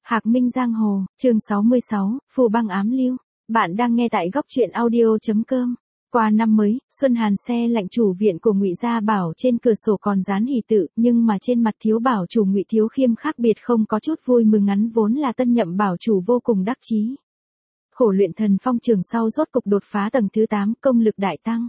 Hạc Minh Giang Hồ, chương 66, Phù Băng Ám Lưu. Bạn đang nghe tại góc truyện audio.com. Qua năm mới, Xuân Hàn xe lạnh chủ viện của Ngụy Gia Bảo trên cửa sổ còn dán hỷ tự, nhưng mà trên mặt thiếu bảo chủ Ngụy Thiếu Khiêm khác biệt không có chút vui mừng, ngắn vốn là tân nhậm bảo chủ vô cùng đắc chí. Khổ luyện thần phong trường sau rốt cục đột phá tầng thứ 8, công lực đại tăng.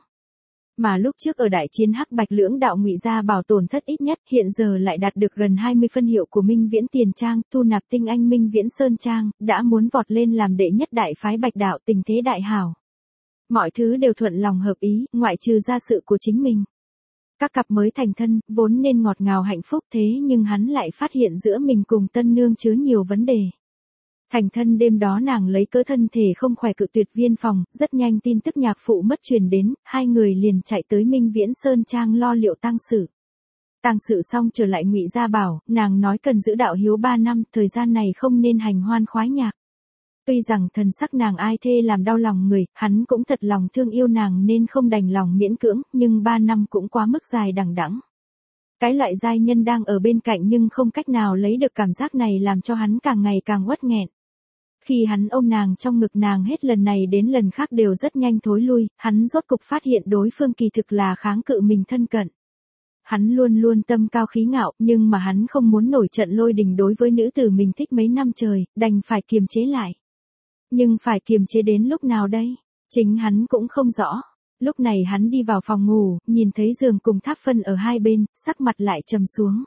Mà lúc trước ở đại chiến Hắc Bạch lưỡng đạo Ngụy Gia Bảo tổn thất ít nhất, hiện giờ lại đạt được gần 20 phân hiệu của Minh Viễn Tiền Trang, thu nạp tinh anh Minh Viễn Sơn Trang, đã muốn vọt lên làm đệ nhất đại phái Bạch đạo, tình thế đại hảo. Mọi thứ đều thuận lòng hợp ý, ngoại trừ gia sự của chính mình. Các cặp mới thành thân, vốn nên ngọt ngào hạnh phúc, thế nhưng hắn lại phát hiện giữa mình cùng tân nương chứa nhiều vấn đề. Thành thân đêm đó nàng lấy cớ thân thể không khỏe cự tuyệt viên phòng, rất nhanh tin tức nhạc phụ mất truyền đến, hai người liền chạy tới Minh Viễn Sơn Trang lo liệu tang sự. Tang sự xong trở lại Ngụy Gia Bảo, nàng nói cần giữ đạo hiếu 3 năm, thời gian này không nên hành hoan khoái nhạc. Tuy rằng thần sắc nàng ai thê làm đau lòng người, hắn cũng thật lòng thương yêu nàng nên không đành lòng miễn cưỡng, nhưng 3 năm cũng quá mức dài đằng đẵng. Cái loại giai nhân đang ở bên cạnh nhưng không cách nào lấy được cảm giác này làm cho hắn càng ngày càng uất nghẹn. Khi hắn ôm nàng trong ngực nàng hết lần này đến lần khác đều rất nhanh thối lui, hắn rốt cục phát hiện đối phương kỳ thực là kháng cự mình thân cận. Hắn luôn luôn tâm cao khí ngạo, nhưng mà hắn không muốn nổi trận lôi đình đối với nữ tử mình thích mấy năm trời, đành phải kiềm chế lại. Nhưng phải kiềm chế đến lúc nào đây? Chính hắn cũng không rõ. Lúc này hắn đi vào phòng ngủ, nhìn thấy giường cùng tháp phân ở hai bên, sắc mặt lại trầm xuống.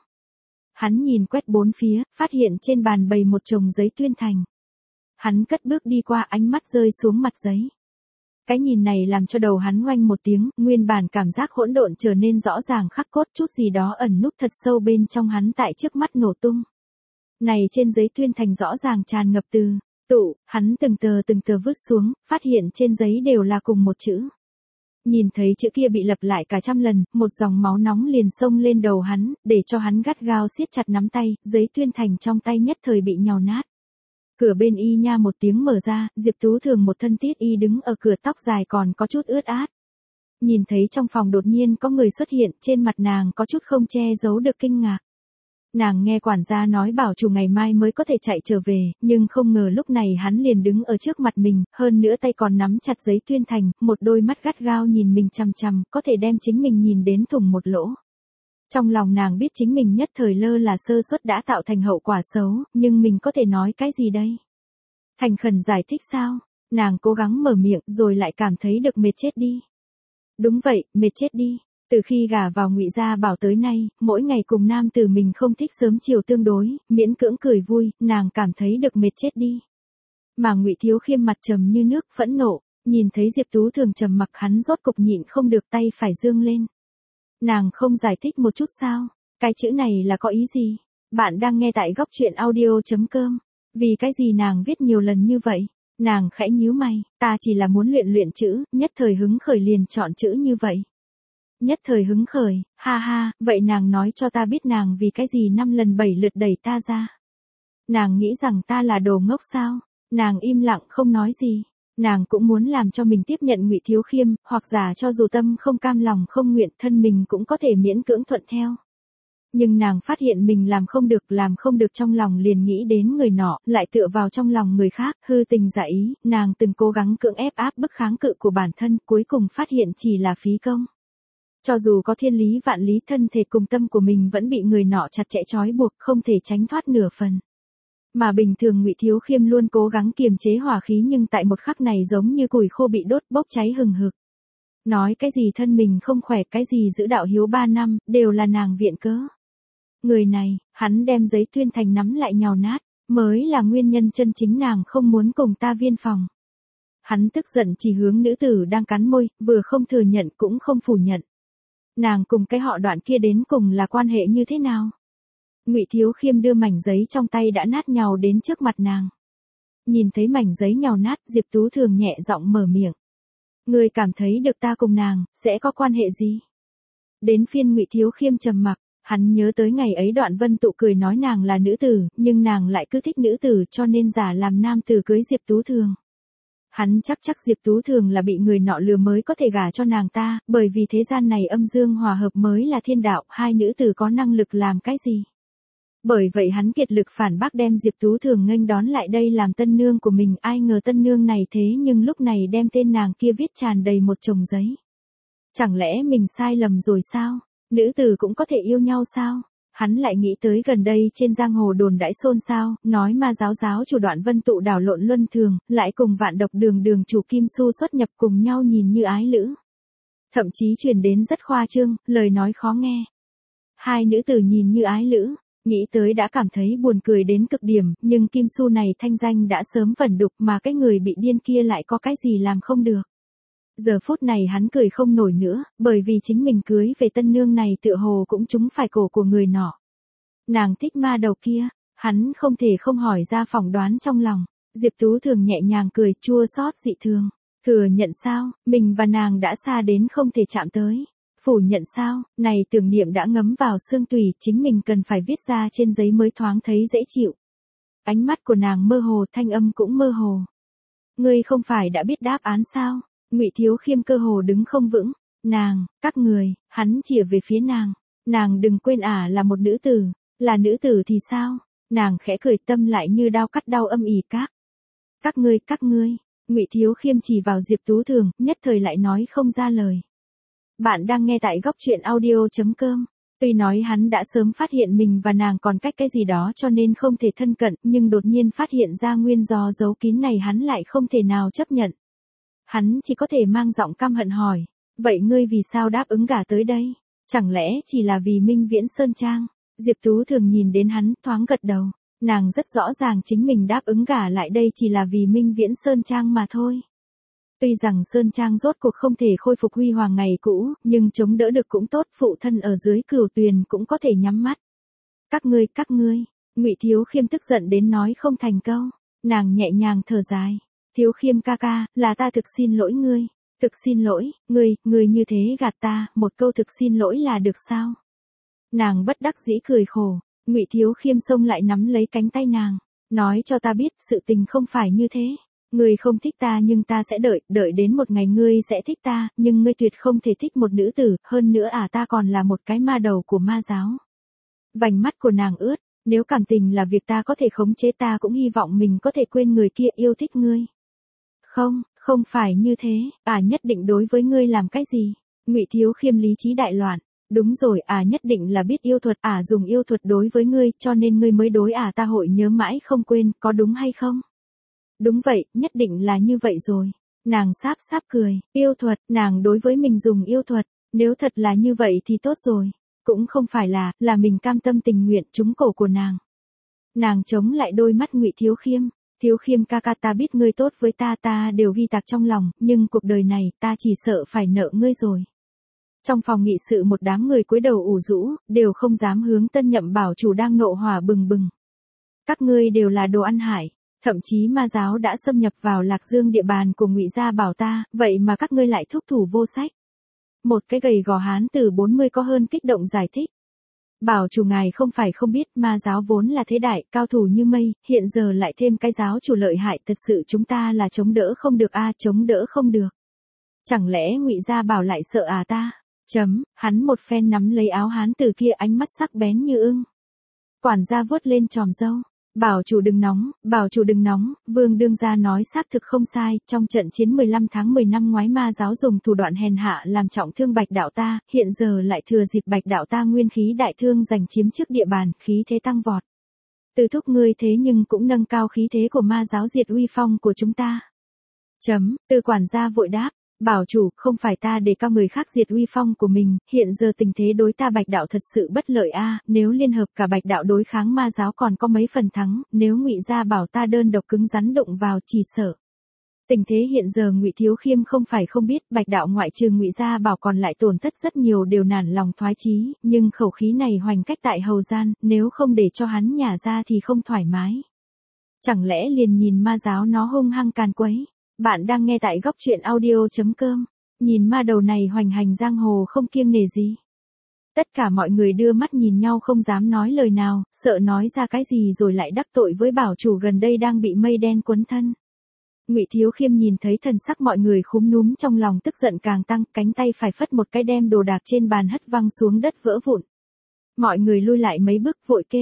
Hắn nhìn quét bốn phía, phát hiện trên bàn bày một chồng giấy tuyên thành. Hắn cất bước đi qua, ánh mắt rơi xuống mặt giấy. Cái nhìn này làm cho đầu hắn oanh một tiếng, nguyên bản cảm giác hỗn độn trở nên rõ ràng khắc cốt, chút gì đó ẩn núp thật sâu bên trong hắn tại trước mắt nổ tung. Này trên giấy tuyên thành rõ ràng tràn ngập từ tụ, hắn từng tờ vứt xuống, phát hiện trên giấy đều là cùng một chữ. Nhìn thấy chữ kia bị lặp lại cả trăm lần, một dòng máu nóng liền xông lên đầu hắn, để cho hắn gắt gao siết chặt nắm tay, giấy tuyên thành trong tay nhất thời bị nhào nát. Cửa bên y nha một tiếng mở ra, Diệp Tú Thường một thân tiết y đứng ở cửa, tóc dài còn có chút ướt át. Nhìn thấy trong phòng đột nhiên có người xuất hiện, trên mặt nàng có chút không che giấu được kinh ngạc. Nàng nghe quản gia nói bảo chủ ngày mai mới có thể chạy trở về, nhưng không ngờ lúc này hắn liền đứng ở trước mặt mình, hơn nữa tay còn nắm chặt giấy tuyên thành, một đôi mắt gắt gao nhìn mình chằm chằm, có thể đem chính mình nhìn đến thủng một lỗ. Trong lòng nàng biết chính mình nhất thời lơ là sơ suất đã tạo thành hậu quả xấu, nhưng mình có thể nói cái gì đây? Thành khẩn giải thích sao? Nàng cố gắng mở miệng rồi lại cảm thấy được mệt chết đi. Đúng vậy, mệt chết đi. Từ khi gả vào Ngụy Gia Bảo tới nay, mỗi ngày cùng nam tử mình không thích sớm chiều tương đối, miễn cưỡng cười vui, nàng cảm thấy được mệt chết đi. Mà Ngụy Thiếu Khiêm mặt trầm như nước, phẫn nộ, nhìn thấy Diệp Tú Thường trầm mặc, hắn rốt cục nhịn không được, tay phải dương lên. Nàng không giải thích một chút sao? Cái chữ này là có ý gì? Bạn đang nghe tại góc truyện audio.com. Vì cái gì nàng viết nhiều lần như vậy? Nàng khẽ nhíu mày, ta chỉ là muốn luyện chữ, nhất thời hứng khởi liền chọn chữ như vậy. Nhất thời hứng khởi, ha ha, vậy nàng nói cho ta biết nàng vì cái gì 5 lần 7 lượt đẩy ta ra. Nàng nghĩ rằng ta là đồ ngốc sao? Nàng im lặng không nói gì. Nàng cũng muốn làm cho mình tiếp nhận Ngụy Thiếu Khiêm, hoặc giả cho dù tâm không cam lòng không nguyện, thân mình cũng có thể miễn cưỡng thuận theo. Nhưng nàng phát hiện mình làm không được trong lòng liền nghĩ đến người nọ, lại tựa vào trong lòng người khác, hư tình giả ý, nàng từng cố gắng cưỡng ép áp bức kháng cự của bản thân, cuối cùng phát hiện chỉ là phí công. Cho dù có thiên lý vạn lý, thân thể cùng tâm của mình vẫn bị người nọ chặt chẽ trói buộc, không thể tránh thoát nửa phần. Mà bình thường Ngụy Thiếu Khiêm luôn cố gắng kiềm chế hỏa khí, nhưng tại một khắc này giống như củi khô bị đốt bốc cháy hừng hực. Nói cái gì thân mình không khỏe, cái gì giữ đạo hiếu 3 năm, đều là nàng viện cớ. Người này, hắn đem giấy tuyên thành nắm lại nhào nát, mới là nguyên nhân chân chính nàng không muốn cùng ta viên phòng. Hắn tức giận chỉ hướng nữ tử đang cắn môi, vừa không thừa nhận cũng không phủ nhận. Nàng cùng cái họ Đoạn kia đến cùng là quan hệ như thế nào? Ngụy Thiếu Khiêm đưa mảnh giấy trong tay đã nát nhào đến trước mặt nàng. Nhìn thấy mảnh giấy nhào nát, Diệp Tú Thường nhẹ giọng mở miệng. Người cảm thấy được ta cùng nàng, sẽ có quan hệ gì? Đến phiên Ngụy Thiếu Khiêm trầm mặc, hắn nhớ tới ngày ấy Đoạn Vân Tụ cười nói nàng là nữ tử, nhưng nàng lại cứ thích nữ tử cho nên giả làm nam tử cưới Diệp Tú Thường. Hắn chắc Diệp Tú Thường là bị người nọ lừa mới có thể gả cho nàng ta, bởi vì thế gian này âm dương hòa hợp mới là thiên đạo, hai nữ tử có năng lực làm cái gì? Bởi vậy hắn kiệt lực phản bác đem Diệp Tú Thường nghênh đón lại đây làm tân nương của mình, ai ngờ tân nương này thế nhưng lúc này đem tên nàng kia viết tràn đầy một chồng giấy. Chẳng lẽ mình sai lầm rồi sao? Nữ tử cũng có thể yêu nhau sao? Hắn lại nghĩ tới gần đây trên giang hồ đồn đãi xôn xao, nói ma giáo chủ Đoạn Vân tụ đảo lộn luân thường, lại cùng Vạn Độc đường chủ Kim Su xuất nhập cùng nhau nhìn như ái lữ. Thậm chí truyền đến rất khoa trương, lời nói khó nghe. Hai nữ tử nhìn như ái lữ, nghĩ tới đã cảm thấy buồn cười đến cực điểm, nhưng Kim Su này thanh danh đã sớm vẩn đục mà cái người bị điên kia lại có cái gì làm không được. Giờ phút này hắn cười không nổi nữa, bởi vì chính mình cưới về tân nương này tựa hồ cũng trúng phải cổ của người nọ. Nàng thích ma đầu kia, hắn không thể không hỏi ra phỏng đoán trong lòng. Diệp Tú Thường nhẹ nhàng cười chua xót dị thường. Thừa nhận sao, mình và nàng đã xa đến không thể chạm tới. Phủ nhận sao, này tưởng niệm đã ngấm vào xương tủy, chính mình cần phải viết ra trên giấy mới thoáng thấy dễ chịu. Ánh mắt của nàng mơ hồ, thanh âm cũng mơ hồ. Ngươi không phải đã biết đáp án sao? Ngụy Thiếu Khiêm cơ hồ đứng không vững. Nàng, các người, hắn chìa về phía nàng. Nàng đừng quên là một nữ tử. Là nữ tử thì sao? Nàng khẽ cười, tâm lại như đao cắt đau âm ỉ các ngươi. Ngụy Thiếu Khiêm chỉ vào Diệp Tú Thường, nhất thời lại nói không ra lời. Bạn đang nghe tại góc truyện audio.com. Tuy nói hắn đã sớm phát hiện mình và nàng còn cách cái gì đó cho nên không thể thân cận, nhưng đột nhiên phát hiện ra nguyên do giấu kín này hắn lại không thể nào chấp nhận. Hắn chỉ có thể mang giọng căm hận hỏi, vậy ngươi vì sao đáp ứng gả tới đây? Chẳng lẽ chỉ là vì Minh Viễn Sơn Trang? Diệp Tú Thường nhìn đến hắn, thoáng gật đầu. Nàng rất rõ ràng chính mình đáp ứng gả lại đây chỉ là vì Minh Viễn Sơn Trang mà thôi. Tuy rằng Sơn Trang rốt cuộc không thể khôi phục huy hoàng ngày cũ, nhưng chống đỡ được cũng tốt, phụ thân ở dưới Cửu Tuyền cũng có thể nhắm mắt. Các ngươi, Ngụy Thiếu Khiêm tức giận đến nói không thành câu. Nàng nhẹ nhàng thở dài. Thiếu Khiêm ca ca, là ta thực xin lỗi ngươi. Thực xin lỗi, ngươi như thế gạt ta, một câu thực xin lỗi là được sao? Nàng bất đắc dĩ cười khổ. Ngụy Thiếu Khiêm xông lại nắm lấy cánh tay nàng, nói cho ta biết sự tình không phải như thế. Ngươi không thích ta nhưng ta sẽ đợi đến một ngày ngươi sẽ thích ta, nhưng ngươi tuyệt không thể thích một nữ tử, hơn nữa ta còn là một cái ma đầu của ma giáo. Vành mắt của nàng ướt, nếu cảm tình là việc ta có thể khống chế ta cũng hy vọng mình có thể quên người kia yêu thích ngươi. Không phải như thế, nhất định đối với ngươi làm cái gì? Ngụy Thiếu Khiêm lý trí đại loạn. Đúng rồi, nhất định là biết yêu thuật, dùng yêu thuật đối với ngươi, cho nên ngươi mới đối ta hội nhớ mãi không quên, có đúng hay không? Đúng vậy, nhất định là như vậy rồi. Nàng sáp cười, yêu thuật, nàng đối với mình dùng yêu thuật, nếu thật là như vậy thì tốt rồi. Cũng không phải là mình cam tâm tình nguyện trúng cổ của nàng. Nàng chống lại đôi mắt Ngụy Thiếu Khiêm. Thiếu Khiêm ca ca, ta biết ngươi tốt với ta đều ghi tạc trong lòng, nhưng cuộc đời này ta chỉ sợ phải nợ ngươi rồi. Trong phòng nghị sự một đám người cúi đầu ủ rũ, đều không dám hướng Tân Nhậm bảo chủ đang nộ hỏa bừng bừng. Các ngươi đều là đồ ăn hại, thậm chí ma giáo đã xâm nhập vào Lạc Dương địa bàn của Ngụy gia bảo ta, vậy mà các ngươi lại thúc thủ vô sách. Một cái gầy gò hán từ 40 có hơn kích động giải thích. Bảo chủ ngài không phải không biết, ma giáo vốn là thế đại, cao thủ như mây, hiện giờ lại thêm cái giáo chủ lợi hại, thật sự chúng ta là chống đỡ không được chống đỡ không được. Chẳng lẽ Ngụy gia bảo lại sợ ta? Hắn một phen nắm lấy áo hán tử kia, ánh mắt sắc bén như ưng. Quản gia vuốt lên chòm râu. Bảo chủ đừng nóng, Vương đương gia nói xác thực không sai, trong trận chiến 15 tháng 10 năm ngoái ma giáo dùng thủ đoạn hèn hạ làm trọng thương Bạch đạo ta, hiện giờ lại thừa dịp Bạch đạo ta nguyên khí đại thương giành chiếm trước địa bàn, khí thế tăng vọt. Từ thúc ngươi thế nhưng cũng nâng cao khí thế của ma giáo, diệt uy phong của chúng ta. Từ quản gia vội đáp. Bảo chủ, không phải ta để cao người khác diệt uy phong của mình, hiện giờ tình thế đối ta Bạch đạo thật sự bất lợi nếu liên hợp cả Bạch đạo đối kháng ma giáo còn có mấy phần thắng, nếu Ngụy gia bảo ta đơn độc cứng rắn đụng vào chỉ sợ. Tình thế hiện giờ Ngụy Thiếu Khiêm không phải không biết, Bạch đạo ngoại trừ Ngụy gia bảo còn lại tổn thất rất nhiều, đều nản lòng thoái chí, nhưng khẩu khí này hoành cách tại hầu gian, nếu không để cho hắn nhả ra thì không thoải mái. Chẳng lẽ liền nhìn ma giáo nó hung hăng càn quấy? Bạn đang nghe tại góc truyện audio.com. Nhìn ma đầu này hoành hành giang hồ không kiêng nể gì. Tất cả mọi người đưa mắt nhìn nhau không dám nói lời nào, sợ nói ra cái gì rồi lại đắc tội với bảo chủ gần đây đang bị mây đen quấn thân. Ngụy Thiếu Khiêm nhìn thấy thần sắc mọi người khúm núm trong lòng tức giận càng tăng, cánh tay phải phất một cái đem đồ đạc trên bàn hất văng xuống đất vỡ vụn. Mọi người lui lại mấy bước vội kêu,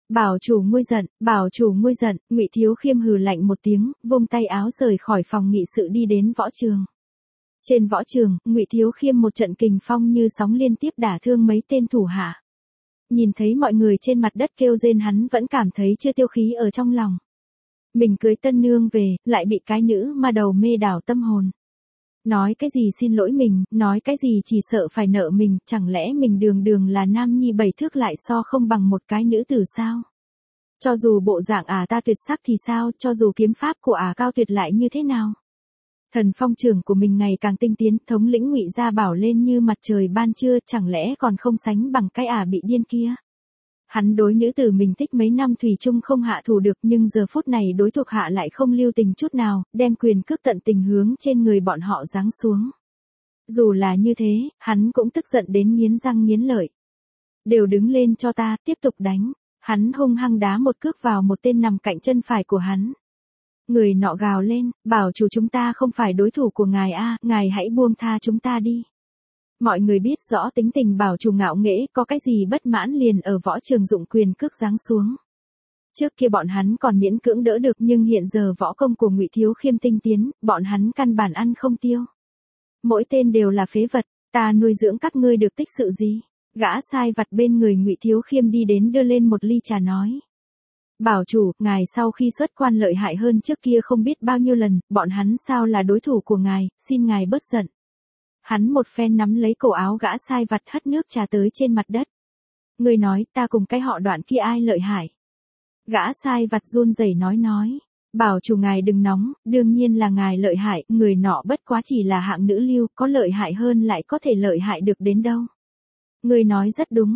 Bảo chủ nguôi giận, bảo chủ nguôi giận, Ngụy Thiếu Khiêm hừ lạnh một tiếng, vung tay áo rời khỏi phòng nghị sự đi đến võ trường. Trên võ trường, Ngụy Thiếu Khiêm một trận kình phong như sóng liên tiếp đả thương mấy tên thủ hạ. Nhìn thấy mọi người trên mặt đất kêu rên hắn vẫn cảm thấy chưa tiêu khí ở trong lòng. Mình cưới tân nương về, lại bị cái nữ ma đầu mê đảo tâm hồn. Nói cái gì xin lỗi mình, nói cái gì chỉ sợ phải nợ mình, chẳng lẽ mình đường đường là nam nhi 7 thước lại so không bằng một cái nữ tử sao? Cho dù bộ dạng ta tuyệt sắc thì sao, cho dù kiếm pháp của cao tuyệt lại như thế nào? Thần phong trưởng của mình ngày càng tinh tiến, thống lĩnh Ngụy Gia Bảo lên như mặt trời ban trưa, chẳng lẽ còn không sánh bằng cái bị điên kia? Hắn đối nữ tử mình thích mấy năm thủy chung không hạ thủ được, nhưng giờ phút này đối thuộc hạ lại không lưu tình chút nào, đem quyền cước tận tình hướng trên người bọn họ giáng xuống. Dù là như thế, hắn cũng tức giận đến nghiến răng nghiến lợi. Đều đứng lên cho ta, tiếp tục đánh. Hắn hung hăng đá một cước vào một tên nằm cạnh chân phải của hắn. Người nọ gào lên, bảo chủ chúng ta không phải đối thủ của ngài ngài hãy buông tha chúng ta đi. Mọi người biết rõ tính tình bảo chủ ngạo nghễ, có cái gì bất mãn liền ở võ trường dụng quyền cước giáng xuống. Trước kia bọn hắn còn miễn cưỡng đỡ được, nhưng hiện giờ võ công của Ngụy Thiếu Khiêm tinh tiến, bọn hắn căn bản ăn không tiêu. Mỗi tên đều là phế vật, ta nuôi dưỡng các ngươi được tích sự gì? Gã sai vặt bên người Ngụy Thiếu Khiêm đi đến đưa lên một ly trà nói. Bảo chủ, ngài sau khi xuất quan lợi hại hơn trước kia không biết bao nhiêu lần, bọn hắn sao là đối thủ của ngài, xin ngài bớt giận. Hắn một phen nắm lấy cổ áo gã sai vặt hất nước trà tới trên mặt đất. Người nói, ta cùng cái họ Đoạn kia ai lợi hại? Gã sai vặt run rẩy nói. Bảo chủ ngài đừng nóng, đương nhiên là ngài lợi hại, người nọ bất quá chỉ là hạng nữ lưu, có lợi hại hơn lại có thể lợi hại được đến đâu. Ngươi nói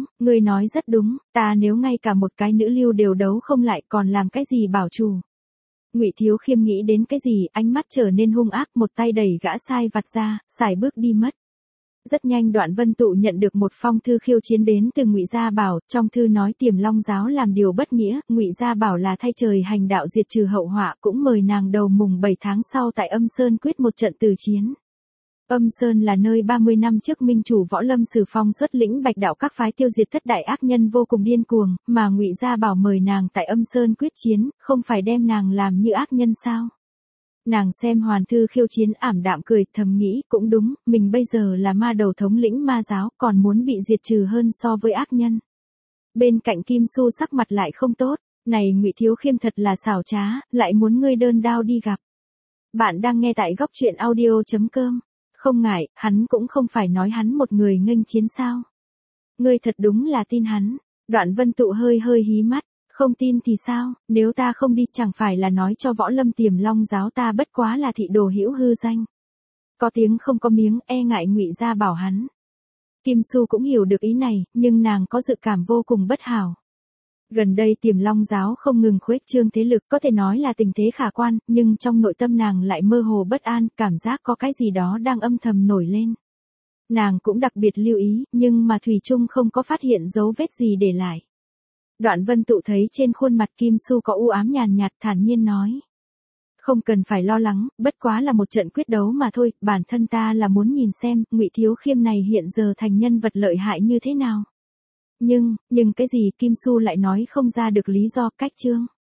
rất đúng, ta nếu ngay cả một cái nữ lưu đều đấu không lại còn làm cái gì bảo chủ. Ngụy Thiếu Khiêm nghĩ đến cái gì, ánh mắt trở nên hung ác, một tay đẩy gã sai vặt ra, xài bước đi mất. Rất nhanh Đoạn Vân Tụ nhận được một phong thư khiêu chiến đến từ Ngụy Gia Bảo, trong thư nói Tiềm Long giáo làm điều bất nghĩa, Ngụy Gia Bảo là thay trời hành đạo diệt trừ hậu họa, cũng mời nàng đầu mùng 7 tháng sau tại Âm Sơn quyết một trận tử chiến. Âm Sơn là nơi 30 năm trước minh chủ Võ Lâm Sử Phong xuất lĩnh Bạch đạo các phái tiêu diệt thất đại ác nhân vô cùng điên cuồng, mà Ngụy Gia Bảo mời nàng tại Âm Sơn quyết chiến, không phải đem nàng làm như ác nhân sao? Nàng xem hoàn thư khiêu chiến ảm đạm cười, thầm nghĩ, cũng đúng, mình bây giờ là ma đầu thống lĩnh ma giáo, còn muốn bị diệt trừ hơn so với ác nhân. Bên cạnh Kim Xu sắc mặt lại không tốt, này Ngụy Thiếu Khiêm thật là xảo trá, lại muốn ngươi đơn đao đi gặp. Bạn đang nghe tại góc truyện audio.com. Không ngại, hắn cũng không phải nói hắn một người nghênh chiến sao. Ngươi thật đúng là tin hắn. Đoạn Vân Tụ hơi hí mắt, không tin thì sao, nếu ta không đi chẳng phải là nói cho Võ Lâm Tiềm Long giáo ta bất quá là thị đồ hữu hư danh. Có tiếng không có miếng, e ngại Ngụy Gia Bảo hắn. Kim Xu cũng hiểu được ý này, nhưng nàng có dự cảm vô cùng bất hảo. Gần đây Tiềm Long giáo không ngừng khuếch trương thế lực, có thể nói là tình thế khả quan, nhưng trong nội tâm nàng lại mơ hồ bất an, cảm giác có cái gì đó đang âm thầm nổi lên. Nàng cũng đặc biệt lưu ý, nhưng mà thủy chung không có phát hiện dấu vết gì để lại. Đoạn Vân Tụ thấy trên khuôn mặt Kim Xu có u ám nhàn nhạt, thản nhiên nói. Không cần phải lo lắng, bất quá là một trận quyết đấu mà thôi, bản thân ta là muốn nhìn xem, Ngụy Thiếu Khiêm này hiện giờ thành nhân vật lợi hại như thế nào. Nhưng cái gì Kim Xu lại nói không ra được lý do, cách chương.